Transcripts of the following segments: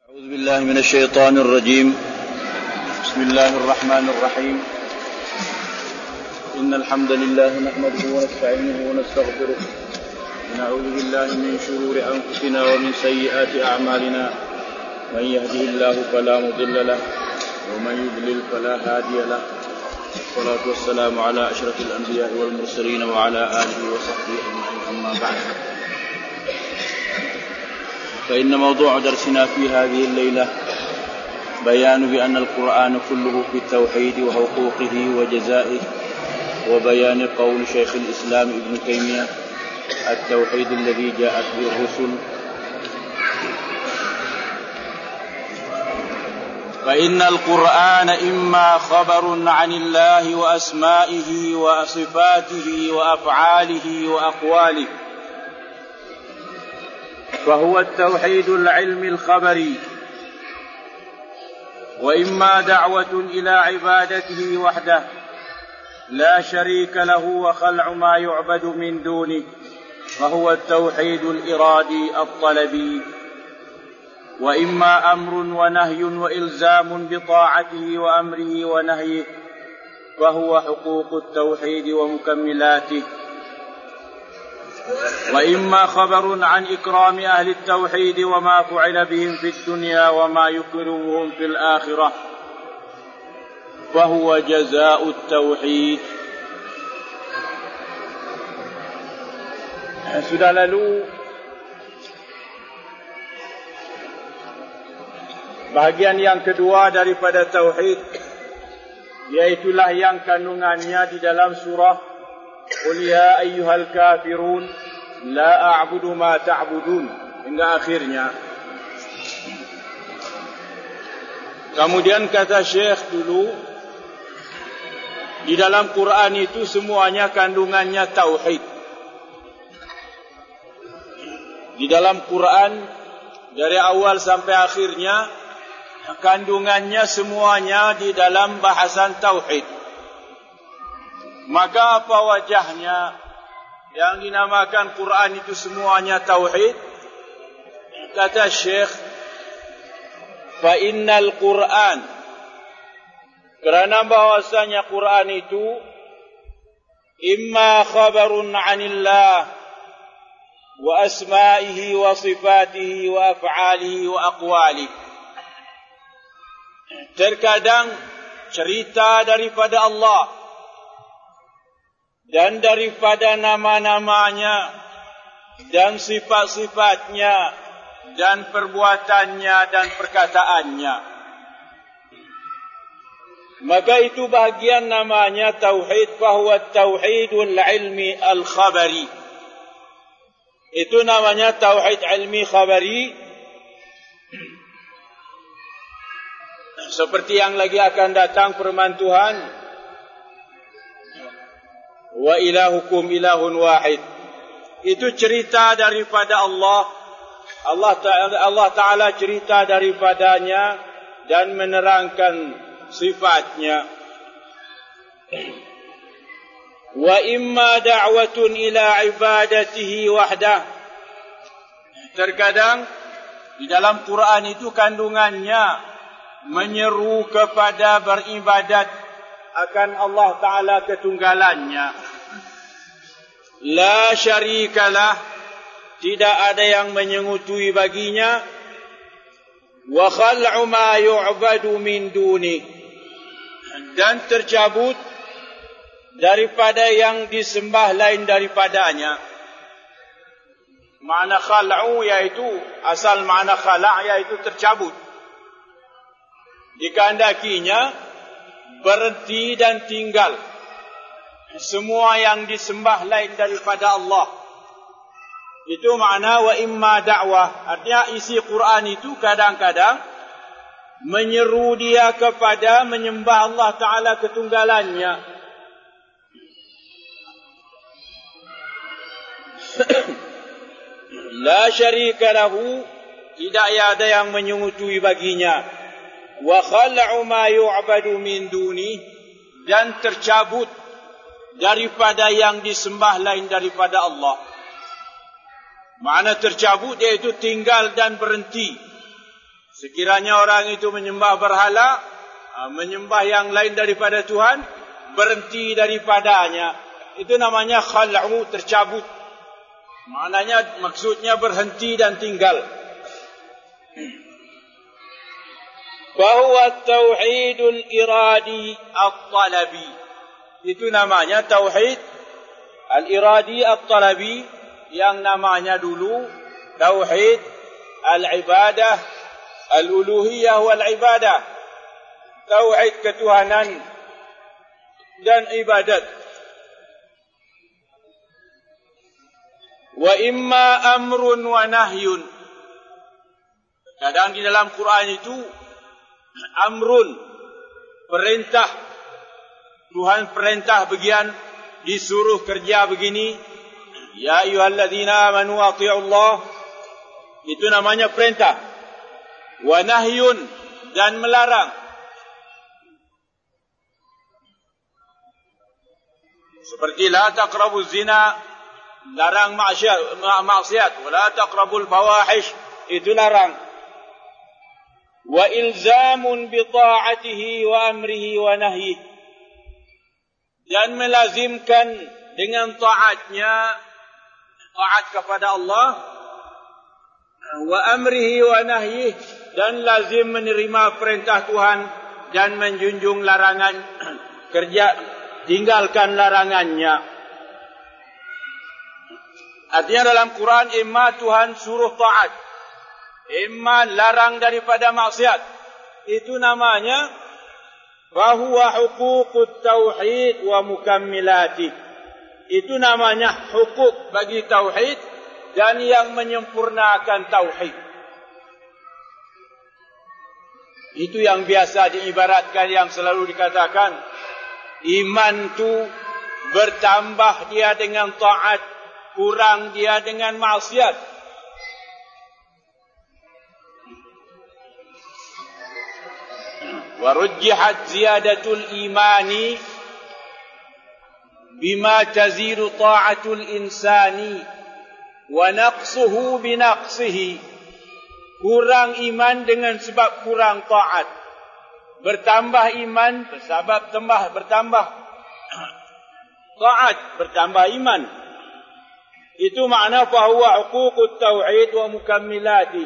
أعوذ بالله من الشيطان الرجيم. بسم الله الرحمن الرحيم. إن الحمد لله نحمده ونستعينه ونستغفره ونعوذ بالله من شرور أنفسنا ومن سيئات أعمالنا. من يهده الله فلا مضل له ومن يضلل فلا هادي له. والصلاة والسلام على أشرف الأنبياء والمرسلين وعلى آله وصحبه أجمعين. أما بعد، فإن موضوع درسنا في هذه الليلة بيان بأن القرآن كله في التوحيد وحقوقه وجزائه، وبيان قول شيخ الإسلام ابن تيمية: التوحيد الذي جاءت به الرسل. فإن القرآن إما خبر عن الله وأسمائه وصفاته وأفعاله وأقواله، فهو التوحيد العلمي الخبري، وإما دعوة إلى عبادته وحده لا شريك له وخلع ما يعبد من دونه، فهو التوحيد الإرادي الطلبي. وإما أمر ونهي وإلزام بطاعته وأمره ونهيه، فهو حقوق التوحيد ومكملاته. وإما خبر عن إكرام أهل التوحيد وما فعل بهم في الدنيا وما يكرمهم في الآخرة، فهو جزاء التوحيد. Sudah lalu bahagian yang kedua daripada tauhid, iaitulah yang kandungannya di dalam surah Qul ya ayyuhal kafirun la a'budu ma ta'budun hingga akhirnya. Kemudian kata Syekh dulu, di dalam Quran itu semuanya kandungannya tauhid. Di dalam Quran dari awal sampai akhirnya kandungannya semuanya di dalam bahasan tauhid. Maka apa wajahnya yang dinamakan Quran itu semuanya tauhid? Kata Syekh, fa innal Quran, kerana bahwasanya Quran itu imma khabarun 'anillah wa asma'ihi wa sifatihi wa af'alihi wa aqwalihi. Terkadang cerita daripada Allah dan daripada nama-namanya dan sifat-sifatnya dan perbuatannya dan perkataannya. Maka itu bahagian namanya tauhid, fahuwa tauhidul ilmi al-khabari. Itu namanya tauhid ilmi khabari. Seperti yang lagi akan datang firman Tuhan, wa ilahukum ilahun wahid. Itu cerita daripada Allah. Allah Ta'ala cerita daripadanya dan menerangkan sifatnya. Wa imma da'watun ila ibadatihi wahdah. Terkadang di dalam Quran itu kandungannya menyeru kepada beribadat akan Allah Ta'ala ketunggalannya. La syarikalah, tidak ada yang menyengutui baginya. Wa khal'u ma yu'badu min duni, dan tercabut daripada yang disembah lain daripadanya. Makna khal'u iaitu, asal makna khala' iaitu tercabut. Dikehendakinya berhenti dan tinggal semua yang disembah lain daripada Allah. Itu makna wa imma da'wah. Artinya isi Quran itu kadang-kadang menyeru dia kepada menyembah Allah Ta'ala ketunggalannya. La syarika lahu, tidak ada yang menyungutui baginya. Wa khal'u ma yu'badu min duni, dan tercabut daripada yang disembah lain daripada Allah. Makna tercabut iaitu tinggal dan berhenti Sekiranya orang itu menyembah berhala, menyembah yang lain daripada Tuhan, berhenti daripadanya. Itu namanya khal'u, tercabut. Maknanya, maksudnya berhenti dan tinggal. Fahuwa tauhidul iradi at-talabi. Itu namanya tauhid al-iradi at-talabi, yang namanya dulu tauhid al-ibadah, al-uluhiyah wal-ibadah. Tauhid ketuhanan dan ibadat. Wa imma amrun wa nahyun. Kadang di dalam Quran itu amrun, perintah. Tuhan perintah bagian, disuruh kerja begini. Ya ayyuhalladzina amanu athi'ullah. Itu namanya perintah. Wa nahyun, dan melarang. Seperti la taqrabuz zina, larang maksiat. Wa la taqrabul fawahish, itu larang. Wa ilzamun bi ta'atihi wa amrihi wa nahyihi, dan melazimkan dengan taatnya, taat kepada Allah, wa amrihi wa nahyihi, dan lazim menerima perintah Tuhan dan menjunjung larangan, tinggalkan larangannya. Artinya dalam Quran, imma Tuhan suruh taat, imma larang daripada maksiat. Itu namanya fahuwa huququt tauhid wa mukammilati. Itu namanya hukuk bagi tauhid dan yang menyempurnakan tauhid. Itu yang biasa diibaratkan, yang selalu dikatakan, iman tu bertambah dia dengan taat, kurang dia dengan maksiat. Warujjihat ziyadatul imani bima tazidu ta'atul insani wa naqsuhu binaqsihi. Kurang iman dengan sebab kurang taat. Bertambah iman sebab bertambah taat, bertambah iman. Itu makna fahuwa huququt tauhid wa mukammilati.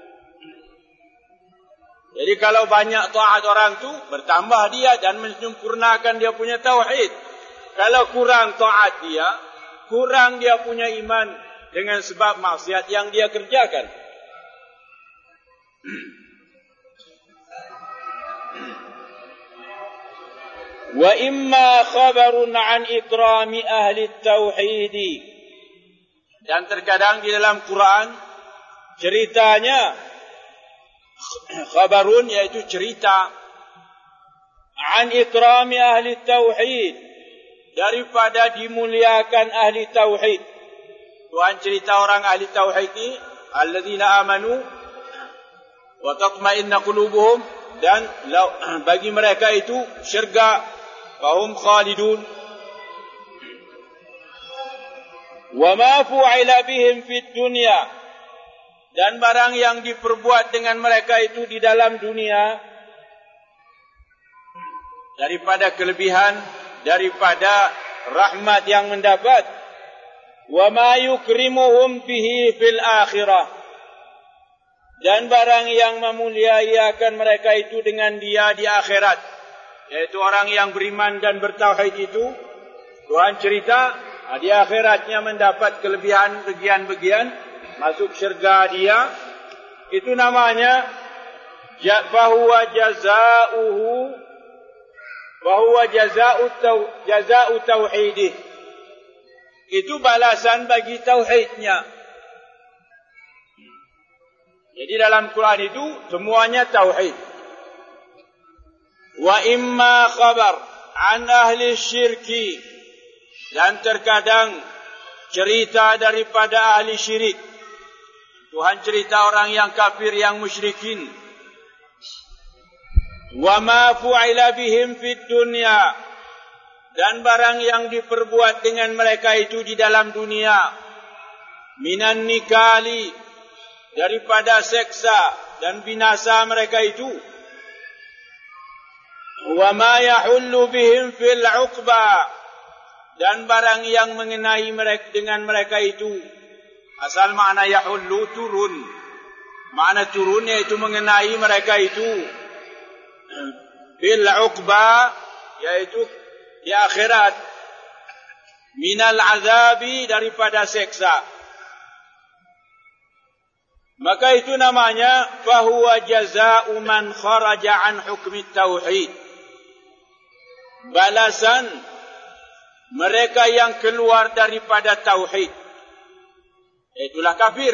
Jadi kalau banyak taat orang tu, bertambah dia dan menyempurnakan dia punya tauhid. Kalau kurang taat dia, kurang dia punya iman dengan sebab maksiat yang dia kerjakan. Wa imma khabarun an ikrami ahli tauhid. Dan terkadang di dalam Quran ceritanya khabarun, yaitu cerita an ikrami ahli tauhid, daripada dimuliakan ahli tauhid. Tuhan cerita orang ahli tauhid ini, alladzina amanu wa tatma'inna qulubuhum, dan bagi mereka itu syurga, fahum khalidun. Wa ma fu'ila bihim fid dunya, dan barang yang diperbuat dengan mereka itu di dalam dunia, daripada kelebihan, daripada rahmat yang mendapat. Wa ma yukrimuhum bihi fil akhirah, dan barang yang memuliai akan mereka itu dengan dia di akhirat, yaitu orang yang beriman dan bertauhid itu, Tuhan cerita di akhiratnya mendapat kelebihan, bagian-bagian, masuk syurga dia. Itu namanya fahuwa jazaa'u tauhidih. Itu balasan bagi tauhidnya. Jadi dalam Quran itu semuanya tauhid. Wa imma khabar an ahli syirki, dan terkadang cerita daripada ahli syirik. Tuhan cerita orang yang kafir, yang musyrikin. Wa ma fu'ila bihim fid dunya, dan barang yang diperbuat dengan mereka itu di dalam dunia. Minan nikali, daripada seksa, dan binasa mereka itu. Wa ma yahullu bihim fil 'uqba, dan barang yang mengenai mereka dengan mereka itu. Asal makna yahullu turun. Makna turun yaitu mengenai mereka itu. Fil 'uqba yaitu di akhirat. Minal azabi, daripada seksa. Maka itu namanya fahuwa jazaa'u man kharaja an hukmi tauhid. Balasan mereka yang keluar daripada tauhid, itulah kafir.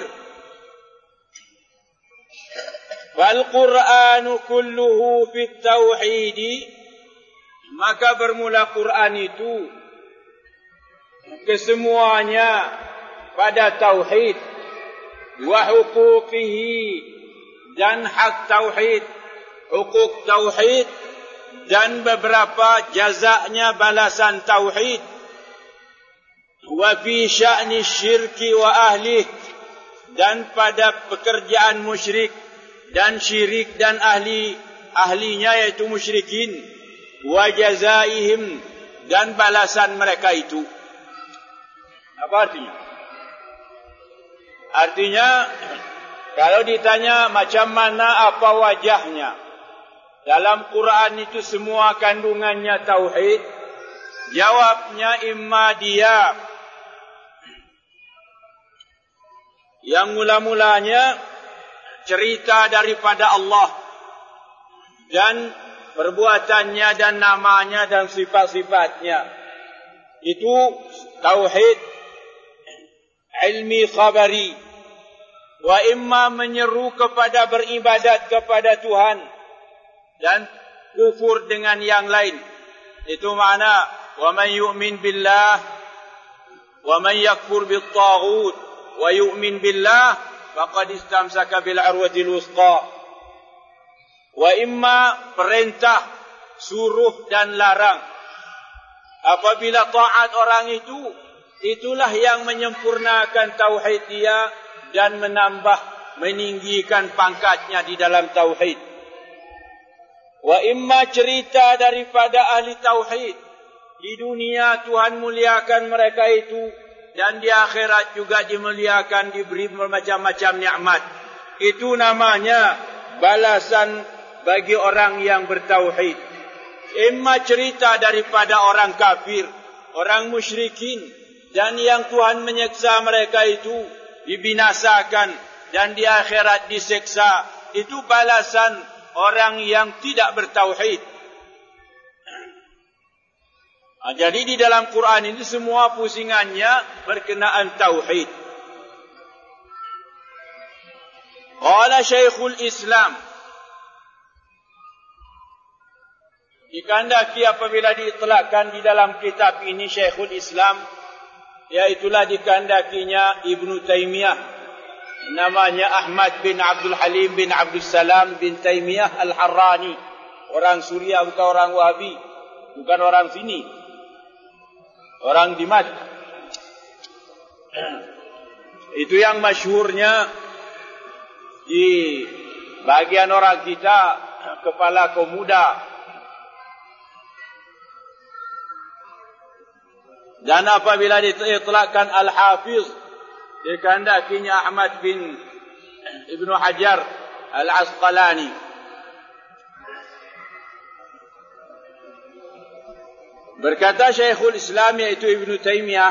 Wal Qur'anu kulluhu fit tauhid, maka bermula Quran itu kesemuanya pada tauhid. Wa huquqihi, dan hak tauhid, hukuk tauhid, dan beberapa jazaknya balasan tauhid. Wa fi sya'ni syirki wa ahlih, dan pada pekerjaan musyrik dan syirik dan ahlinya yaitu musyrikin. Wa jazaihim, dan balasan mereka itu. Apa artinya? Artinya, kalau ditanya macam mana apa wajahnya, dalam Quran itu semua kandungannya tauhid, jawabnya imma dia yang mula-mulanya cerita daripada Allah dan perbuatannya dan namanya dan sifat-sifatnya. Itu tauhid ilmi khabari. Wa imma menyeru kepada beribadat kepada Tuhan dan kufur dengan yang lain. Itu makna wa man yu'min billah wa man yakfur bit taghut wa yu'min billah faqad istamsaka bil urwatil wusqa. Wa imma perintah, suruh dan larang. Apabila taat orang itu, itulah yang menyempurnakan tauhid dia dan menambah, meninggikan pangkatnya di dalam tauhid. Wa imma cerita daripada ahli tauhid. Di dunia Tuhan muliakan mereka itu, dan di akhirat juga dimuliakan, diberi bermacam-macam nikmat. Itu namanya balasan bagi orang yang bertauhid. Imma cerita daripada orang kafir, orang musyrikin, dan yang Tuhan menyeksa mereka itu, dibinasakan, dan di akhirat diseksa. Itu balasan orang yang tidak bertauhid. Jadi di dalam Quran ini semua pusingannya berkenaan tauhid. Qala Syekhul Islam, dikandaki apabila diitlakkan di dalam kitab ini Syekhul Islam, iaitulah dikandakinya Ibnu Taimiyah, namanya Ahmad bin Abdul Halim bin Abdul Salam bin Taimiyah Al-Harrani, orang Suriah, bukan orang Wahabi, bukan orang sini, orang Dimashq. Itu yang masyhurnya di bagian orang kita, kepala kaum muda. Dan apabila diitlakkan Al-Hafiz, dikehendakinya Ahmad bin Ibnu Hajar Al-Asqalani. Berkata Syekhul Islam, yaitu Ibnu Taimiyah,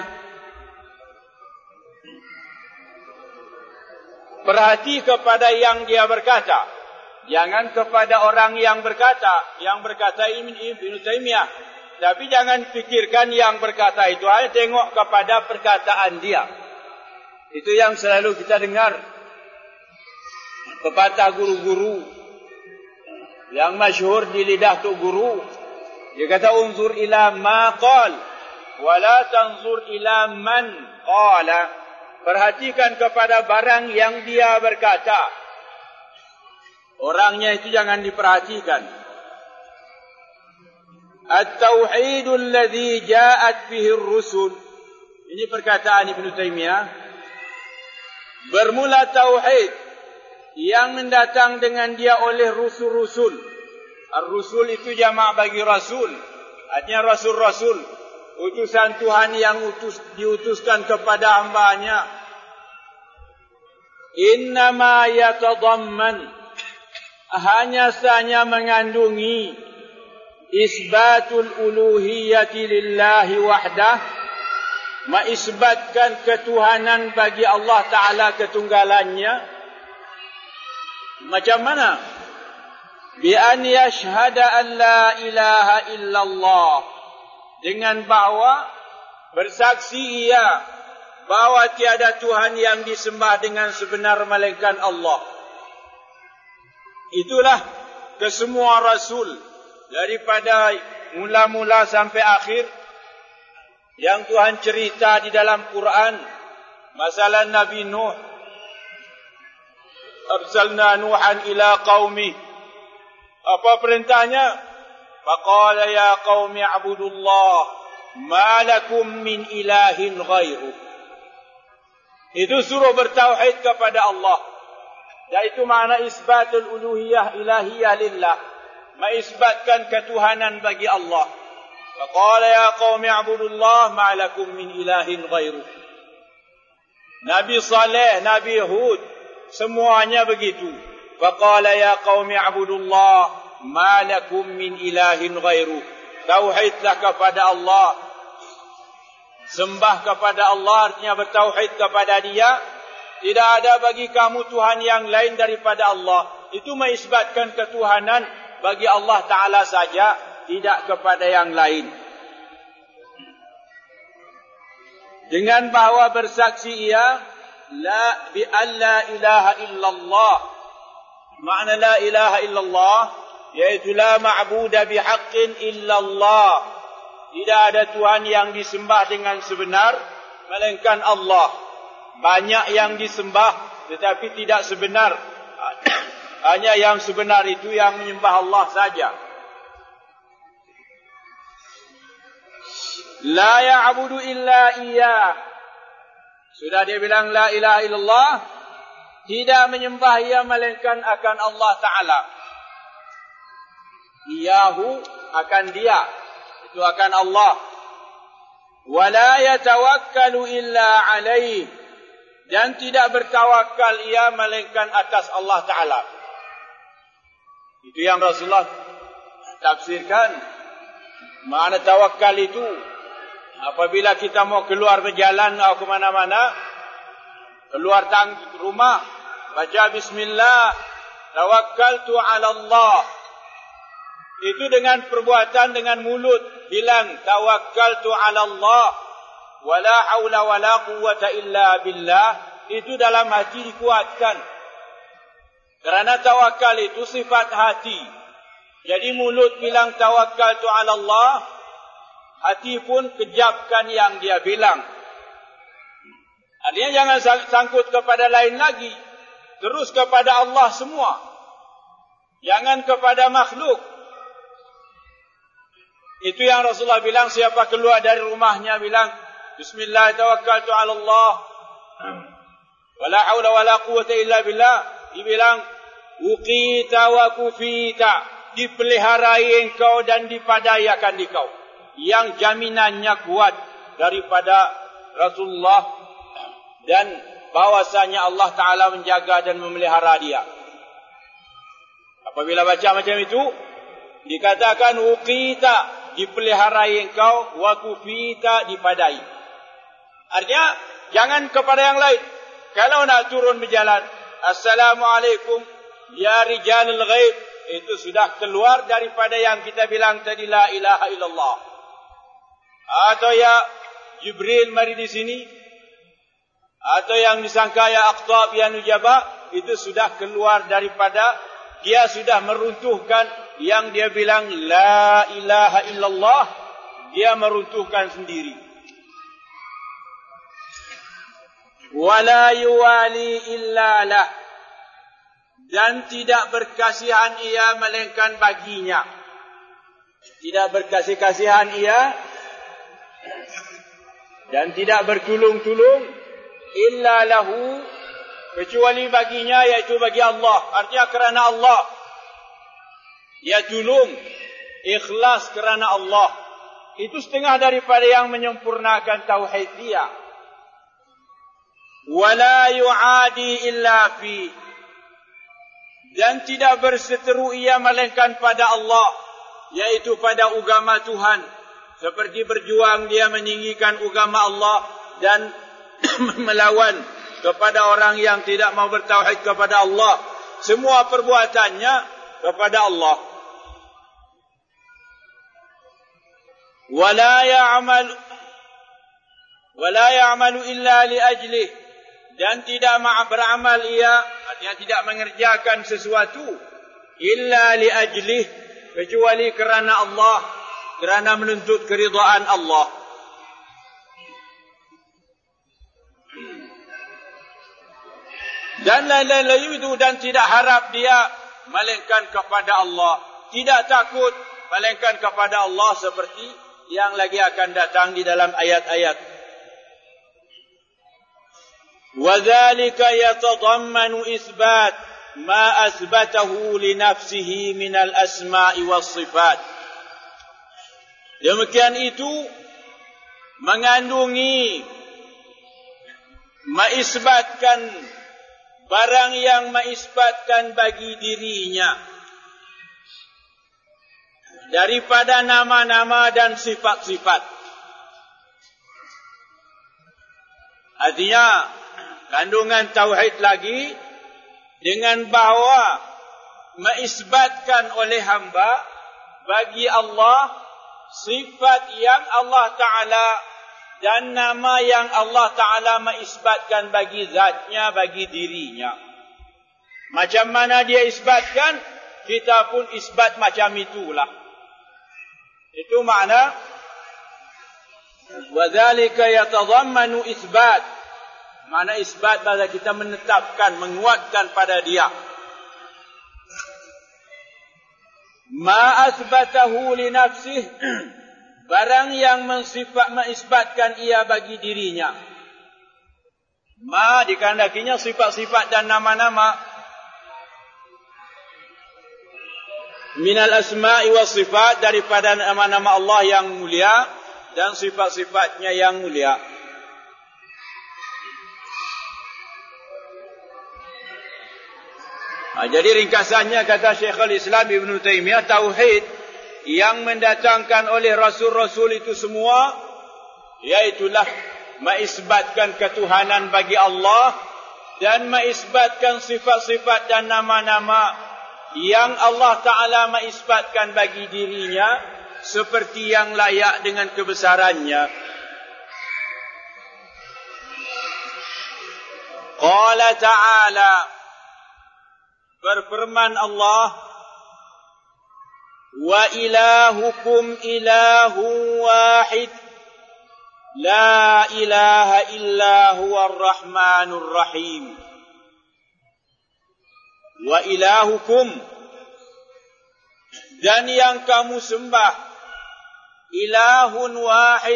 perhati kepada yang dia berkata, jangan kepada orang yang berkata. Yang berkata Ibnu Taimiyah. Tapi jangan fikirkan yang berkata itu, hanya tengok kepada perkataan dia. Itu yang selalu kita dengar. Pepatah guru-guru yang masyhur di lidah tu guru, dia kata unzur ila ma qal wa la tanzur ila man qala. Perhatikan kepada barang yang dia berkata, orangnya itu jangan diperhatikan. At-tauhidul ladzi ja'at bihi ar-rusul. Ini perkataan Ibnu Taimiyah. Bermula tauhid yang mendatang dengan dia oleh rusul-rusul. Ar-rusul itu jamak bagi rasul. Artinya rasul-rasul, utusan Tuhan yang diutuskan kepada hamba-Nya. Innama yatadamman, hanya saja mengandungi isbatul uluhiyati lillahi wahdah, mengisbatkan ketuhanan bagi Allah Ta'ala ketunggalannya. Macam mana? Bi an yashhada an la ilaha illallah, dengan bahawa bersaksi ia bahawa tiada Tuhan yang disembah dengan sebenar melainkan Allah. Itulah kesemua rasul daripada mula-mula sampai akhir yang Tuhan cerita di dalam Quran. Masalah Nabi Nuh, arsalna Nuhan ila qaumi, apa perintahnya? Faqala ya qaumi a'budullah ma lakum min ilahin ghairuh. Itu suruh bertauhid kepada Allah. Iaitu makna isbatul uluhiyah ilahiyah lillah, mengisbatkan ketuhanan bagi Allah. Faqala ya qaumi a'budullah ma lakum min ilahin ghairuh. Nabi Saleh, Nabi Hud, semuanya begitu. Faqala ya qaumi a'budullah ma lakum min ilahin ghairuh. Tauhidlah kepada Allah. Sembah kepada Allah artinya bertauhid kepada Dia. Tidak ada bagi kamu Tuhan yang lain daripada Allah. Itu mengisbatkan ketuhanan bagi Allah Ta'ala saja, tidak kepada yang lain. Dengan bahawa bersaksi ia bi an la ilaha illallah. Makna la ilaha illallah iaitu la ma'buda bihaqqin illallah. Tidak ada Tuhan yang disembah dengan sebenar melainkan Allah. Banyak yang disembah tetapi tidak sebenar. Hanya yang sebenar itu yang menyembah Allah saja. La ya'budu illa iyyah. Sudah dia bilang la ilaha illallah, tidak menyembah ia melainkan akan Allah Ta'ala. Iyahu akan dia, itu akan Allah. Wa la yatawakkalu illa alaih, dan tidak bertawakal ia melainkan atas Allah Ta'ala. Itu yang Rasulullah tafsirkan. Makna tawakal itu, apabila kita mau keluar berjalan atau ke mana-mana, keluar rumah, baca bismillah, tawakkaltu ala Allah. Itu dengan perbuatan, dengan mulut bilang tawakkaltu ala Allah, wala haula wala quwwata illa billah. Itu dalam hati dikuatkan. Kerana tawakal itu sifat hati. Jadi mulut bilang tawakkaltu ala Allah, hati pun kejapkan yang dia bilang. Artinya jangan sangkut kepada lain lagi. Terus kepada Allah semua. Jangan kepada makhluk. Itu yang Rasulullah bilang, siapa keluar dari rumahnya bilang bismillah tawakkaltu ala Allah, wala haula wala quwwata illa billah. Dibilang uqita wa kufita, dipeliharai engkau dan dipadai akan dikau. Yang jaminannya kuat daripada Rasulullah, dan bahwasanya Allah Ta'ala menjaga dan memelihara dia. Apabila baca macam itu, dikatakan uqita, dipeliharai engkau, wa kufita, dipadai. Artinya jangan kepada yang lain. Kalau nak turun berjalan, assalamualaikum ya rijalul ghaib, itu sudah keluar daripada yang kita bilang tadi la ilaha illallah. Atau ya Jibril mari di sini, atau yang disangka ya Aqtab ya Nujaba, itu sudah keluar daripada, dia sudah meruntuhkan yang dia bilang la ilaha illallah, dia meruntuhkan sendiri. Wala yuwali illa lah, dan tidak berkasihan ia melainkan baginya. Tidak berkasih-kasihan ia dan tidak bertulung-tulung illa lahu, kecuali baginya, yaitu bagi Allah. Artinya kerana Allah. Dia tulung, ikhlas kerana Allah. Itu setengah daripada yang menyempurnakan tauhid dia. Wala yu'adi illa fi, dan tidak berseteru ia melainkan pada Allah, yaitu pada agama Tuhan. Seperti berjuang dia meninggikan agama Allah dan melawan kepada orang yang tidak mau bertauhid kepada Allah. Semua perbuatannya kepada Allah. Wala ya'malu illa li ajlih, dan tidak beramal ia, artinya tidak mengerjakan sesuatu illa li ajlih, kecuali kerana Allah, kerana menuntut keridhaan Allah. Dan lain-lain itu, dan tidak harap dia melainkan kepada Allah, tidak takut melainkan kepada Allah, seperti yang lagi akan datang di dalam ayat-ayat. وَذَلِكَ يَتَضَمَّنُ إِثْبَاتَ مَا أَثْبَتَهُ لِنَفْسِهِ مِنَ الْأَسْمَاءِ وَالصِّفَاتِ. Demikian itu mengandungi mengisbatkan barang yang mengisbatkan bagi dirinya daripada nama-nama dan sifat-sifat. Artinya kandungan tauhid lagi dengan bahawa mengisbatkan oleh hamba bagi Allah sifat yang Allah Ta'ala dan nama yang Allah Ta'ala mengisbatkan bagi zatnya, bagi dirinya. Macam mana dia isbatkan, kita pun isbat macam itulah. Itu makna wadzalika yatadhammanu isbat. Makna isbat adalah kita menetapkan, menguatkan pada dia. Ma asbatahu li nafsih, barang yang mengisbatkan ia bagi dirinya. Ma dikehendakinya sifat-sifat dan nama-nama minal asma'i was sifat, daripada nama-nama Allah yang mulia dan sifat-sifatnya yang mulia. Jadi ringkasannya, kata Syekhul Islam Ibn Taymiyah, tauhid yang mendatangkan oleh rasul-rasul itu semua, iaitulah mengisbatkan ketuhanan bagi Allah dan mengisbatkan sifat-sifat dan nama-nama yang Allah Ta'ala mengisbatkan bagi dirinya seperti yang layak dengan kebesarannya. Qala Ta'ala, berfirman Allah, wa ilahukum ilahu wahid, la ilaha illa huwa ar-rahmanur rahim. Wa ilahukum, dan yang kamu sembah, ilahun wahid,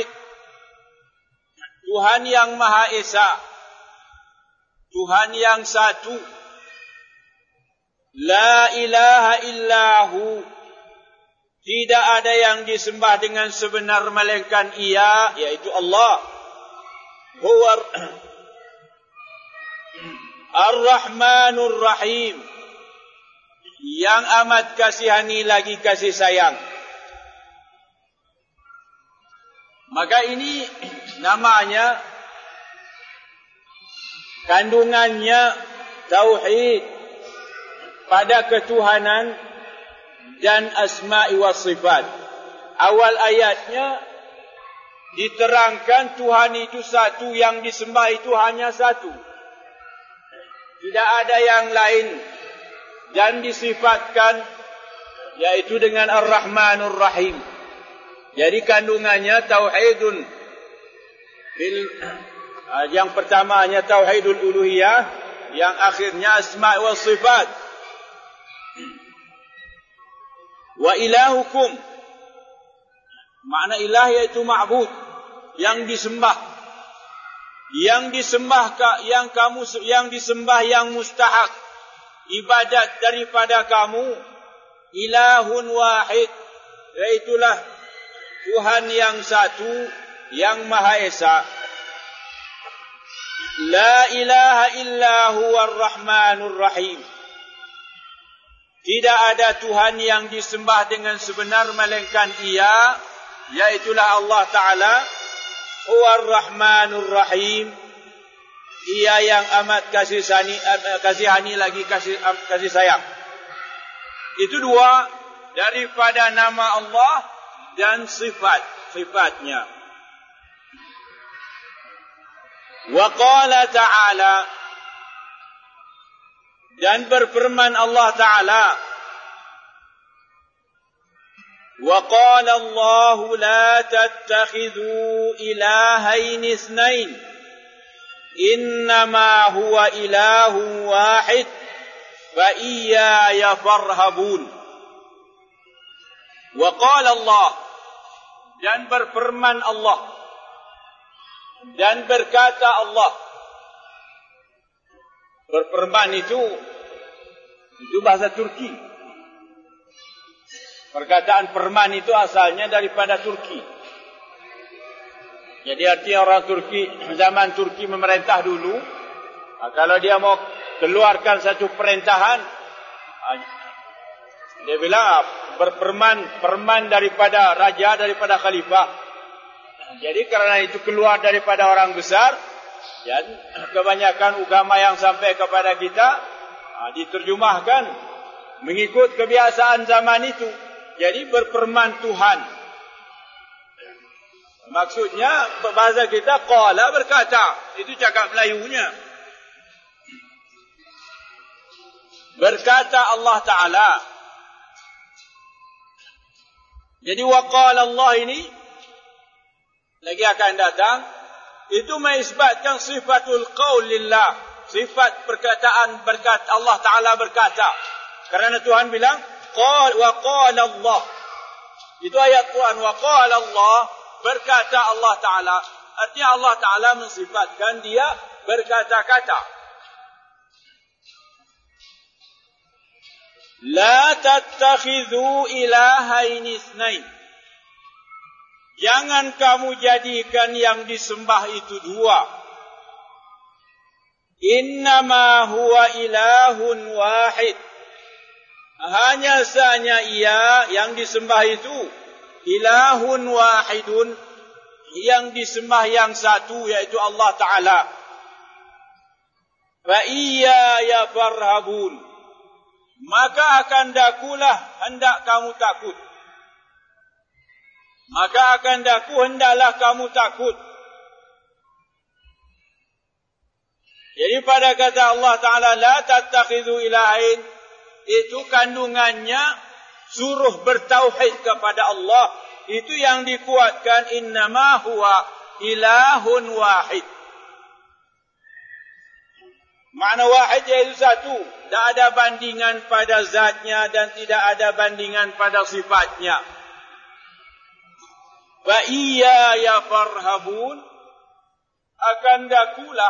Tuhan yang Maha Esa, Tuhan yang satu. La ilaha illahu, tidak ada yang disembah dengan sebenar melainkan Ia, yaitu Allah. Huwa Ar-Rahmanur Rahim, yang amat kasihani lagi kasih sayang. Maka ini namanya, kandungannya tauhid pada ketuhanan dan asma'i was sifat. Awal ayatnya diterangkan Tuhan itu satu, yang disembah itu hanya satu, tidak ada yang lain, dan disifatkan yaitu dengan Ar-Rahmanur Rahim. Jadi kandungannya tauhidun yang pertamanya tauhidul uluhiyah, yang akhirnya asma' wa sifat. Wa ilahukum, makna ilah yaitu ma'bud, yang disembah. yang disembah yang mustahak ibadat daripada kamu, ilahun wahid, yaitulah Tuhan yang satu, yang Maha Esa. La ilaha illa huwar rahmanur rahim. Tidak ada Tuhan yang disembah dengan sebenar melainkan Ia, yaitulah Allah Ta'ala, huwar rahmanur rahim. Ia yang amat kasihani lagi kasih sayang. Itu dua daripada nama Allah dan sifatnya. Wa qala ta'ala, dan berfirman Allah Ta'ala, wa qala Allah la tattakhidhu ilahain ithnain innama huwa ilahun wahid fa iyaya farhabun. Wa qala Allah, dan berfirman Allah, dan berkata Allah. Berfirman itu bahasa Turki. Perkataan firman itu asalnya daripada Turki. Jadi artinya orang Turki, zaman Turki memerintah dulu, kalau dia mau keluarkan satu perintahan, dia bilang firman daripada raja, daripada khalifah. Jadi kerana itu keluar daripada orang besar, dan kebanyakan agama yang sampai kepada kita diterjemahkan mengikut kebiasaan zaman itu. Jadi berfirman Tuhan. Maksudnya bahasa kita qala, berkata. Itu cakap Melayunya. Berkata Allah Ta'ala. Jadi wa qala Allah ini lagi akan datang, itu mengisbatkan sifatul qaul lillah, sifat perkataan, berkata Allah Ta'ala berkata. Kerana Tuhan bilang wa qala Allah. Itu ayat Quran, wa qala Allah, berkata Allah Ta'ala. Artinya Allah Ta'ala mensifatkan dia berkata-kata. La tattakhidhu ilahain itsnain. Jangan kamu jadikan yang disembah itu dua. Innama huwa ilahun wahid. Hanya sahaja Ia yang disembah itu ilahun wahidun, yang disembah yang satu, yaitu Allah Ta'ala. Fa iyaya farhabun, maka akan dakulah hendak kamu takut. Maka akan daku hendaklah kamu takut. Jadi pada kata Allah Ta'ala la tattakhidhu ilahain, itu kandungannya suruh bertauhid kepada Allah. Itu yang dikuatkan, innama huwa ilahun wahid. Makna wahid iaitu satu, tidak ada bandingan pada zatnya dan tidak ada bandingan pada sifatnya. Wa iyaya farhabun, akan dakulah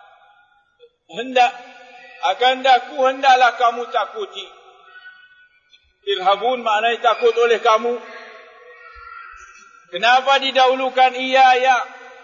hendaklah kamu takuti. Irhabun maknanya takut oleh kamu. Kenapa didahulukan iyaya?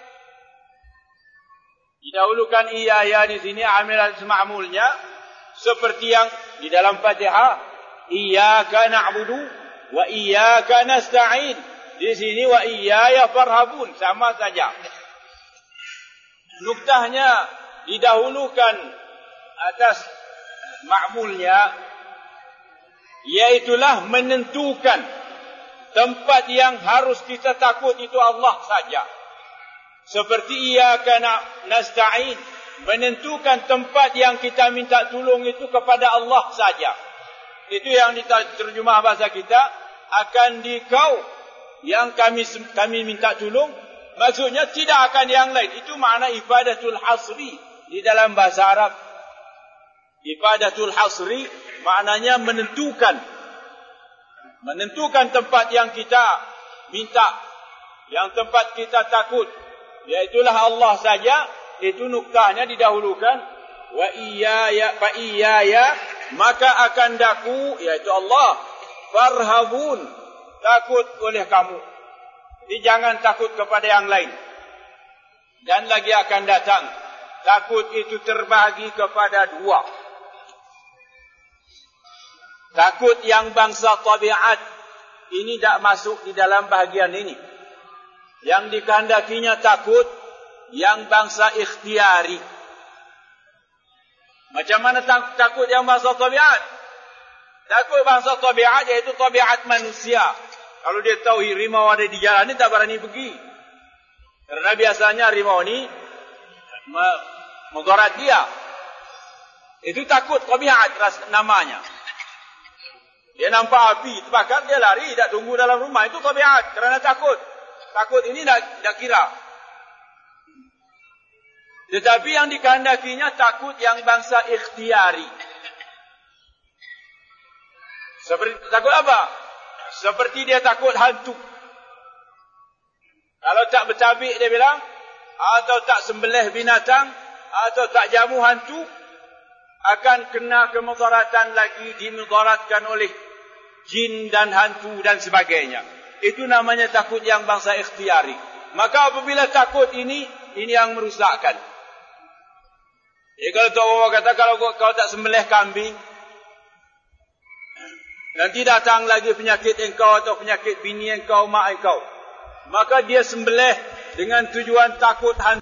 Didahulukan iyaya di sini amilan sema'mulnya seperti yang di dalam Fatihah, iyyaka na'budu wa iyyaka nasta'in. Di sini wa iyaya farhabun, sama saja. Nuktahnya didahulukan atas ma'mulnya, iaitulah menentukan tempat yang harus kita takut itu Allah saja. Seperti iyyaka nasta'in, menentukan tempat yang kita minta tolong itu kepada Allah saja. Itu yang diterjemah bahasa kita, akan dikau yang kami minta tolong, maksudnya tidak akan yang lain. Itu makna ifadatul hasri di dalam bahasa Arab. Ifadatul hasri maknanya menentukan tempat yang kita minta, yang tempat kita takut, iaitulah Allah saja. itu nuktahnya didahulukan. Wa iyaya fa iyaya, maka akan daku, yaitu Allah, farhabun, takut oleh kamu. Jadi jangan takut kepada yang lain. Dan lagi akan datang, takut itu terbahagi kepada dua. Takut yang bangsa tabiat, ini tidak masuk di dalam bahagian ini. Yang dikehendakinya takut yang bangsa ikhtiari. Macam mana takut yang bangsa tabiat? Takut bangsa tabiat iaitu tabiat manusia. Kalau dia tahu harimau ada di jalan ni, tak berani pergi. Karena biasanya harimau ni mudarat dia. Itu takut tabiat namanya. Dia nampak api terbakar, dia lari, tak tunggu dalam rumah. Itu tabiat kerana takut. Takut ini tak kira. Tetapi yang dikehendakinya takut yang bangsa ikhtiari. Seperti takut apa? Seperti dia takut hantu. Kalau tak bertabik dia bilang, atau tak sembelih binatang, atau tak jamu hantu, akan kena kemudaratan lagi, dimudaratkan oleh jin dan hantu dan sebagainya. Itu namanya takut yang bangsa ikhtiari. Maka apabila takut ini yang merusakkan. Jadi kalau tu orang kata, kalau tak sembelih kambing, nanti datang lagi penyakit engkau atau penyakit bini engkau, mak engkau. Maka dia sembelih dengan tujuan takut hantu.